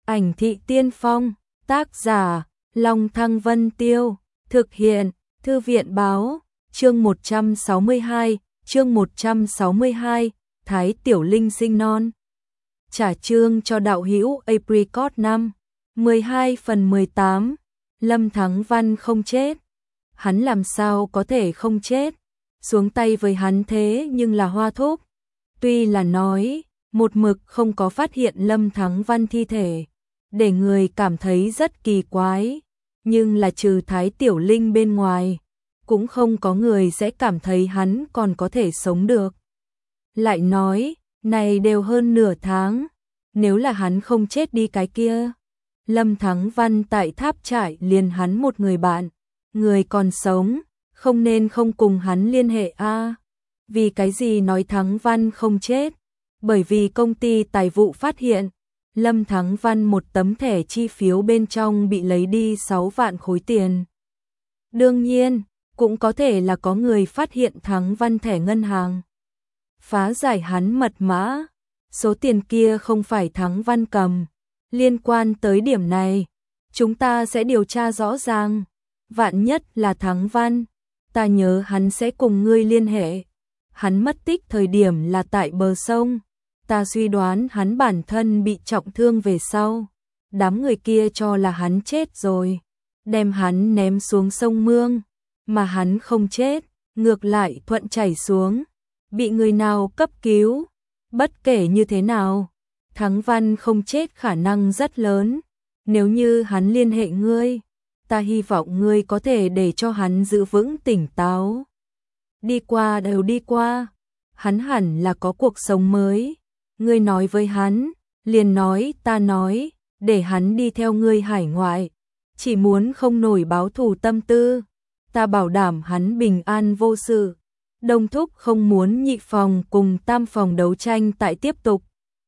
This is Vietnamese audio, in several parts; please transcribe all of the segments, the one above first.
Ảnh thị tiên phong, tác giả, Long Thăng Vân Tiêu, thực hiện, Thư viện báo, chương 162, Thái Tiểu Linh sinh non. Trả chương cho đạo hữu Apricot 5, 12/18, Lâm Thắng Văn không chết. Hắn làm sao có thể không chết? Xuống tay với hắn thế nhưng là Hoa Thúc. Tuy là nói, một mực không có phát hiện Lâm Thắng Văn thi thể, để người cảm thấy rất kỳ quái, nhưng là trừ Thái Tiểu Linh bên ngoài, cũng không có người sẽ cảm thấy hắn còn có thể sống được. Lại nói, này đều hơn nửa tháng, nếu là hắn không chết đi cái kia. Lâm Thắng Văn tại tháp trại liền hắn một người bạn, người còn sống, không nên không cùng hắn liên hệ a. Vì cái gì nói Thắng Văn không chết? Bởi vì công ty tài vụ phát hiện, Lâm Thắng Văn một tấm thẻ chi phiếu bên trong bị lấy đi 6 vạn khối tiền. Đương nhiên, cũng có thể là có người phát hiện Thắng Văn thẻ ngân hàng, phá giải hắn mật mã, số tiền kia không phải Thắng Văn cầm. Liên quan tới điểm này, chúng ta sẽ điều tra rõ ràng. Vạn nhất là Thắng Văn, ta nhớ hắn sẽ cùng ngươi liên hệ. Hắn mất tích thời điểm là tại bờ sông, ta suy đoán hắn bản thân bị trọng thương về sau. Đám người kia cho là hắn chết rồi, đem hắn ném xuống sông Mương, mà hắn không chết, ngược lại thuận chảy xuống, bị người nào cấp cứu. Bất kể như thế nào, Thắng Văn không chết khả năng rất lớn. Nếu như hắn liên hệ ngươi, ta hy vọng ngươi có thể để cho hắn giữ vững tỉnh táo. Đi qua đều đi qua, hắn hẳn là có cuộc sống mới. Ngươi nói với hắn, liền nói ta nói, để hắn đi theo ngươi hải ngoại, chỉ muốn không nổi báo thù tâm tư. Ta bảo đảm hắn bình an vô sự. Đông thúc không muốn nhị phòng cùng tam phòng đấu tranh tại tiếp tục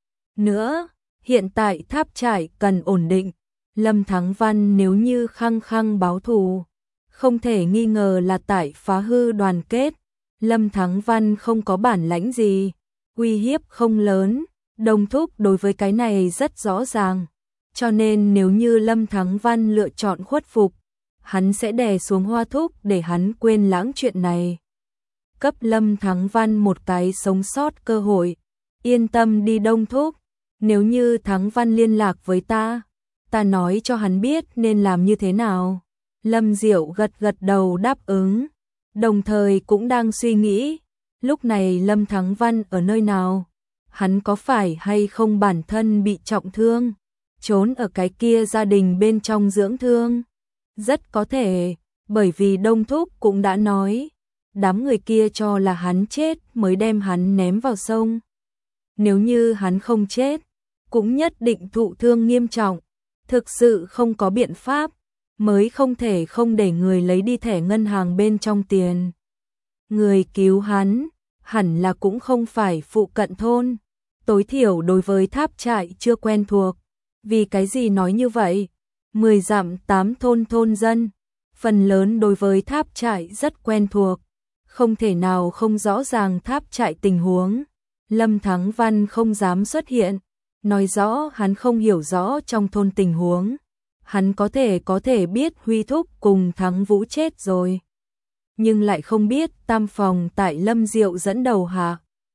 nữa, hiện tại tháp trại cần ổn định. Lâm Thắng Văn nếu như khăng khăng báo thù, không thể nghi ngờ là tại phá hư đoàn kết. Lâm Thắng Văn không có bản lãnh gì, uy hiếp không lớn, Đông thúc đối với cái này rất rõ ràng, cho nên nếu như Lâm Thắng Văn lựa chọn khuất phục, hắn sẽ đè xuống Hoa thúc để hắn quên lãng chuyện này, cấp Lâm Thắng Văn một cái sống sót cơ hội. Yên tâm đi Đông thúc, nếu như Thắng Văn liên lạc với ta, ta nói cho hắn biết nên làm như thế nào. Lâm Diệu gật gật đầu đáp ứng, đồng thời cũng đang suy nghĩ, lúc này Lâm Thắng Văn ở nơi nào? Hắn có phải hay không bản thân bị trọng thương, trốn ở cái kia gia đình bên trong dưỡng thương? Rất có thể, bởi vì Đông thúc cũng đã nói, đám người kia cho là hắn chết mới đem hắn ném vào sông. Nếu như hắn không chết, cũng nhất định thụ thương nghiêm trọng, thực sự không có biện pháp, mới không thể không để người lấy đi thẻ ngân hàng bên trong tiền. Người cứu hắn, hẳn là cũng không phải phụ cận thôn, tối thiểu đối với tháp trại chưa quen thuộc. Vì cái gì nói như vậy? 10 dặm 8 thôn dân, phần lớn đối với tháp trại rất quen thuộc, không thể nào không rõ ràng tháp trại tình huống. Lâm Thắng Văn không dám xuất hiện, nói rõ hắn không hiểu rõ trong thôn tình huống. Hắn có thể biết Huy thúc cùng Thắng Vũ chết rồi, nhưng lại không biết tam phòng tại Lâm Diệu dẫn đầu hạ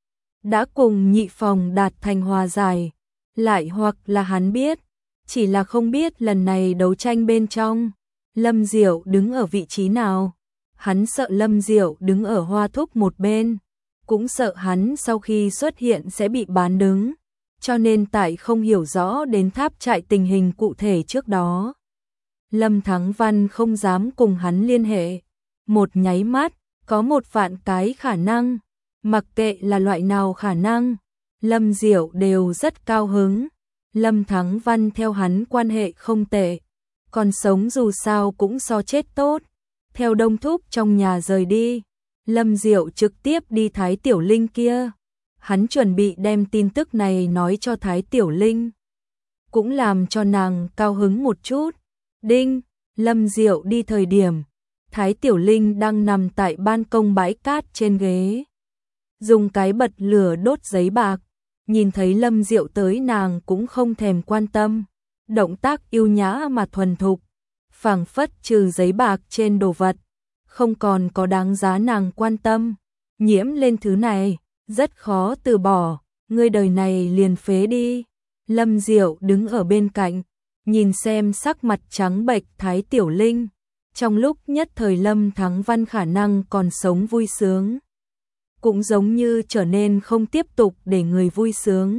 đã cùng nhị phòng đạt thành hòa giải, lại hoặc là hắn biết, chỉ là không biết lần này đấu tranh bên trong Lâm Diệu đứng ở vị trí nào. Hắn sợ Lâm Diệu đứng ở Hoa thúc một bên, cũng sợ hắn sau khi xuất hiện sẽ bị bán đứng, cho nên tại không hiểu rõ đến tháp trại tình hình cụ thể trước đó, Lâm Thắng Văn không dám cùng hắn liên hệ. Một nháy mắt, có một vạn cái khả năng, mặc kệ là loại nào khả năng, Lâm Diệu đều rất cao hứng. Lâm Thắng Văn theo hắn quan hệ không tệ, còn sống dù sao cũng so chết tốt. Theo Đông thúc trong nhà rời đi, Lâm Diệu trực tiếp đi Thái Tiểu Linh kia. Hắn chuẩn bị đem tin tức này nói cho Thái Tiểu Linh, cũng làm cho nàng cao hứng một chút. Đinh, Lâm Diệu đi thời điểm, Thái Tiểu Linh đang nằm tại ban công bãi cát trên ghế, dùng cái bật lửa đốt giấy bạc. Nhìn thấy Lâm Diệu tới nàng cũng không thèm quan tâm, động tác yêu nhã mà thuần thục, phảng phất trừ giấy bạc trên đồ vật, không còn có đáng giá nàng quan tâm. Nhiễm lên thứ này, rất khó từ bỏ, ngươi đời này liền phế đi. Lâm Diệu đứng ở bên cạnh, nhìn xem sắc mặt trắng bệch Thái Tiểu Linh. Trong lúc nhất thời Lâm Thắng Văn khả năng còn sống vui sướng, cũng giống như trở nên không tiếp tục để người vui sướng.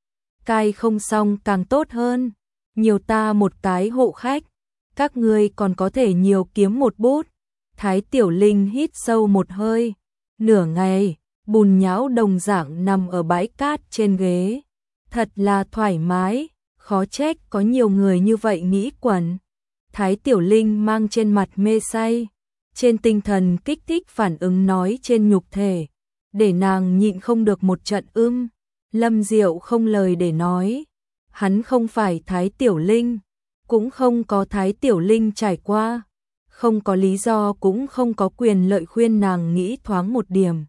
Cai không xong càng tốt hơn, nhiều ta một cái hộ khách, các ngươi còn có thể nhiều kiếm một bút. Thái Tiểu Linh hít sâu một hơi, nửa ngày, bùn nhão đồng dạng nằm ở bãi cát trên ghế. Thật là thoải mái, khó trách có nhiều người như vậy nghĩ quẩn. Thái Tiểu Linh mang trên mặt mê say, trên tinh thần kích thích phản ứng nói trên nhục thể, để nàng nhịn không được một trận Lâm Diệu không lời để nói, hắn không phải Thái Tiểu Linh, cũng không có Thái Tiểu Linh trải qua, không có lý do cũng không có quyền lợi khuyên nàng nghĩ thoáng một điểm.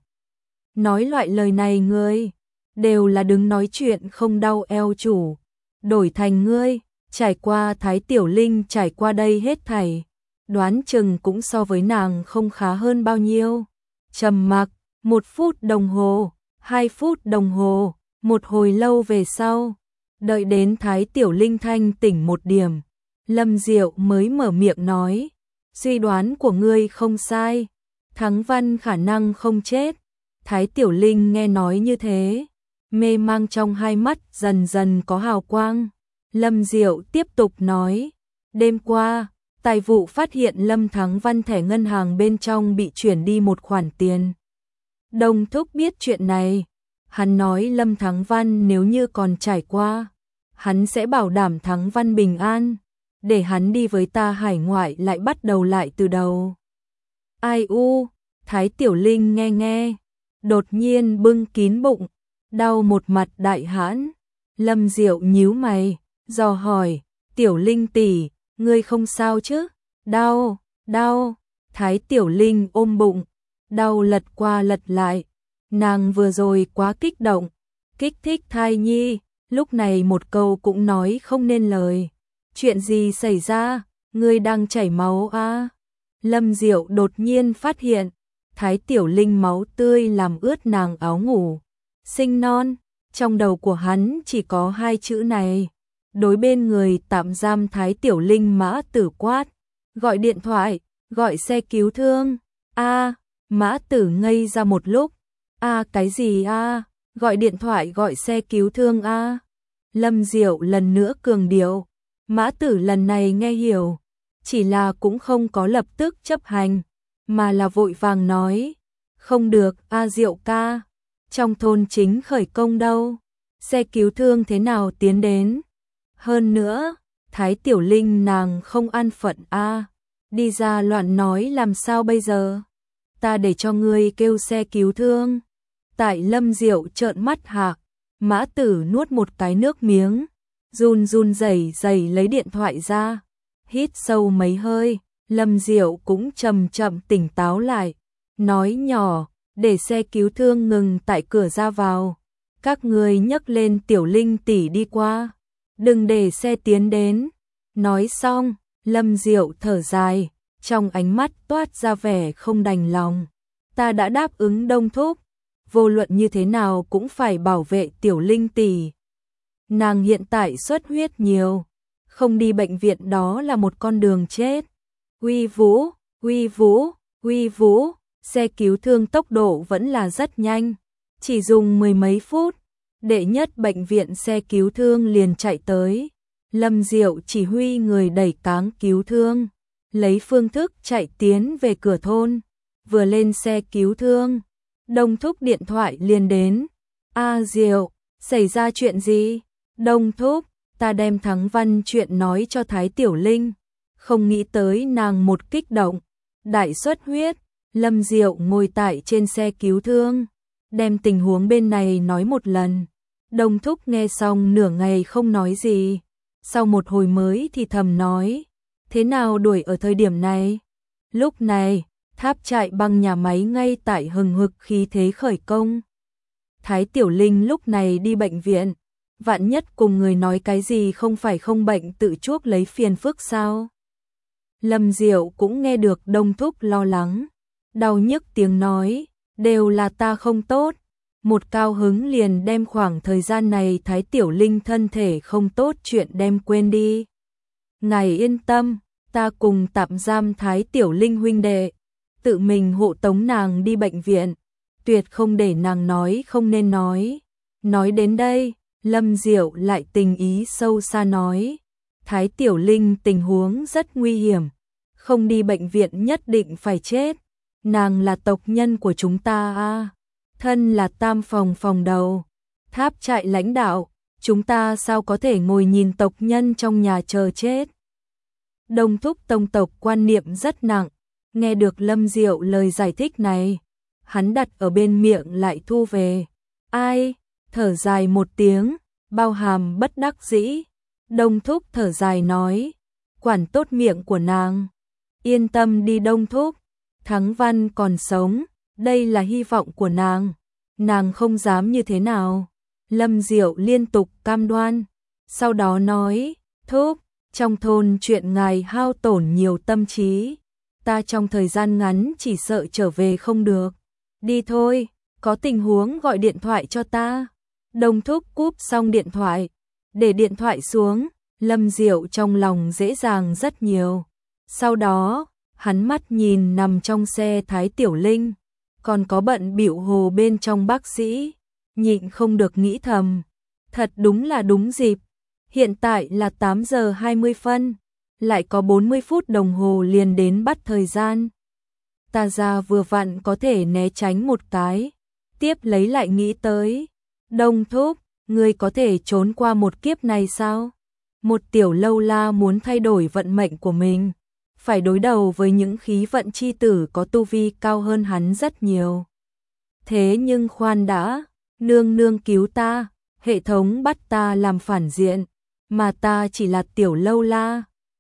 Nói loại lời này ngươi, đều là đứng nói chuyện không đau eo chủ, đổi thành ngươi, trải qua Thái Tiểu Linh trải qua đây hết thảy, đoán chừng cũng so với nàng không khá hơn bao nhiêu. Trầm mặc, 1 phút đồng hồ, 2 phút đồng hồ, một hồi lâu về sau, đợi đến Thái Tiểu Linh thanh tỉnh một điểm, Lâm Diệu mới mở miệng nói, suy đoán của ngươi không sai, Thắng Văn khả năng không chết. Thái Tiểu Linh nghe nói như thế, mê mang trong hai mắt dần dần có hào quang. Lâm Diệu tiếp tục nói, đêm qua, tài vụ phát hiện Lâm Thắng Văn thẻ ngân hàng bên trong bị chuyển đi một khoản tiền. Đồng Thúc biết chuyện này, hắn nói Lâm Thắng Văn nếu như còn trải qua, hắn sẽ bảo đảm Thắng Văn bình an, để hắn đi với ta hải ngoại lại bắt đầu lại từ đầu. Ai u, Thái Tiểu Linh nghe, đột nhiên bưng kín bụng, đau một mặt đại hãn. Lâm Diệu nhíu mày, dò hỏi, Tiểu Linh tỷ, ngươi không sao chứ? Đau. Thái Tiểu Linh ôm bụng, đau lật qua lật lại. Nàng vừa rồi quá kích động, kích thích thai nhi, lúc này một câu cũng nói không nên lời. Chuyện gì xảy ra? Ngươi đang chảy máu à? Lâm Diệu đột nhiên phát hiện, Thái Tiểu Linh máu tươi làm ướt nàng áo ngủ. Sinh non, trong đầu của hắn chỉ có 2 chữ này. Đối bên người tạm giam Thái Tiểu Linh Mã Tử quát, gọi điện thoại, gọi xe cứu thương. Mã Tử ngây ra một lúc. Cái gì gọi điện thoại gọi xe cứu thương Lâm Diệu lần nữa cường điệu. Mã Tử lần này nghe hiểu, chỉ là cũng không có lập tức chấp hành, mà là vội vàng nói, không được, Diệu ca, trong thôn chính khởi công đâu, xe cứu thương thế nào tiến đến. Hơn nữa, Thái Tiểu Linh nàng không an phận đi ra loạn nói làm sao bây giờ, ta để cho ngươi kêu xe cứu thương. Tại Lâm Diệu trợn mắt hạ, Mã Tử nuốt một cái nước miếng, run rẩy lấy điện thoại ra, hít sâu mấy hơi. Lâm Diệu cũng chậm chậm tỉnh táo lại, nói nhỏ, để xe cứu thương ngừng tại cửa ra vào, các ngươi nhấc lên Tiểu Linh tỷ đi qua, đừng để xe tiến đến. Nói xong, Lâm Diệu thở dài, trong ánh mắt toát ra vẻ không đành lòng. Ta đã đáp ứng Đông Thúc, vô luận như thế nào cũng phải bảo vệ Tiểu Linh tỷ. Nàng hiện tại xuất huyết nhiều, không đi bệnh viện đó là một con đường chết. Uy Vũ, xe cứu thương tốc độ vẫn là rất nhanh, chỉ dùng 10 mấy phút, đệ nhất bệnh viện xe cứu thương liền chạy tới. Lâm Diệu chỉ huy người đẩy cáng cứu thương, lấy phương thức chạy tiến về cửa thôn. Vừa lên xe cứu thương, Đông Thúc điện thoại liền đến. Diệu, xảy ra chuyện gì? Đông Thúc, ta đem Thắng Văn chuyện nói cho Thái Tiểu Linh, không nghĩ tới nàng một kích động, đại xuất huyết. Lâm Diệu ngồi tại trên xe cứu thương, đem tình huống bên này nói một lần. Đông Thúc nghe xong nửa ngày không nói gì, sau một hồi mới thì thầm nói, thế nào đuổi ở thời điểm này? Lúc này, tháp chạy băng nhà máy ngay tại hừng hực khí thế khởi công. Thái Tiểu Linh lúc này đi bệnh viện, vạn nhất cùng người nói cái gì không phải không bệnh tự chuốc lấy phiền phức sao? Lâm Diệu cũng nghe được Đông Thúc lo lắng, đau nhức tiếng nói, đều là ta không tốt. Một cao hứng liền đem khoảng thời gian này Thái Tiểu Linh thân thể không tốt chuyện đem quên đi. Ngài yên tâm, ta cùng tạm giam Thái Tiểu Linh huynh đệ, tự mình hộ tống nàng đi bệnh viện, tuyệt không để nàng nói không nên nói. Nói đến đây, Lâm Diệu lại tình ý sâu xa nói, Thái Tiểu Linh tình huống rất nguy hiểm, không đi bệnh viện nhất định phải chết. Nàng là tộc nhân của chúng ta a, thân là tam phòng phòng đầu, tháp trại lãnh đạo, chúng ta sao có thể ngồi nhìn tộc nhân trong nhà chờ chết. Đông Thúc tông tộc quan niệm rất nặng, nghe được Lâm Diệu lời giải thích này, hắn đặt ở bên miệng lại thu về. Ai, thở dài một tiếng, bao hàm bất đắc dĩ. Đông Thúc thở dài nói, quản tốt miệng của nàng. Yên tâm đi Đông Thúc, Thắng Văn còn sống, đây là hy vọng của nàng không dám như thế nào. Lâm Diệu liên tục cam đoan, sau đó nói, Thúc, trong thôn chuyện ngài hao tổn nhiều tâm trí, ta trong thời gian ngắn chỉ sợ trở về không được. Đi thôi, có tình huống gọi điện thoại cho ta. Đông Thúc cúp xong điện thoại, để điện thoại xuống, Lâm Diệu trong lòng dễ dàng rất nhiều. Sau đó, hắn mắt nhìn nằm trong xe Thái Tiểu Linh, còn có bận bịu hồ bên trong bác sĩ, nhịn không được nghĩ thầm, thật đúng là đúng dịp. Hiện tại là 8 giờ 20 phân, lại có 40 phút đồng hồ liền đến bắt thời gian. Ta ra vừa vặn có thể né tránh một cái, tiếp lấy lại nghĩ tới, Đông Thúc, ngươi có thể trốn qua một kiếp này sao? Một tiểu lâu la muốn thay đổi vận mệnh của mình, phải đối đầu với những khí vận chi tử có tu vi cao hơn hắn rất nhiều. Thế nhưng khoan đã, nương nương cứu ta, hệ thống bắt ta làm phản diện, mà ta chỉ là tiểu lâu la,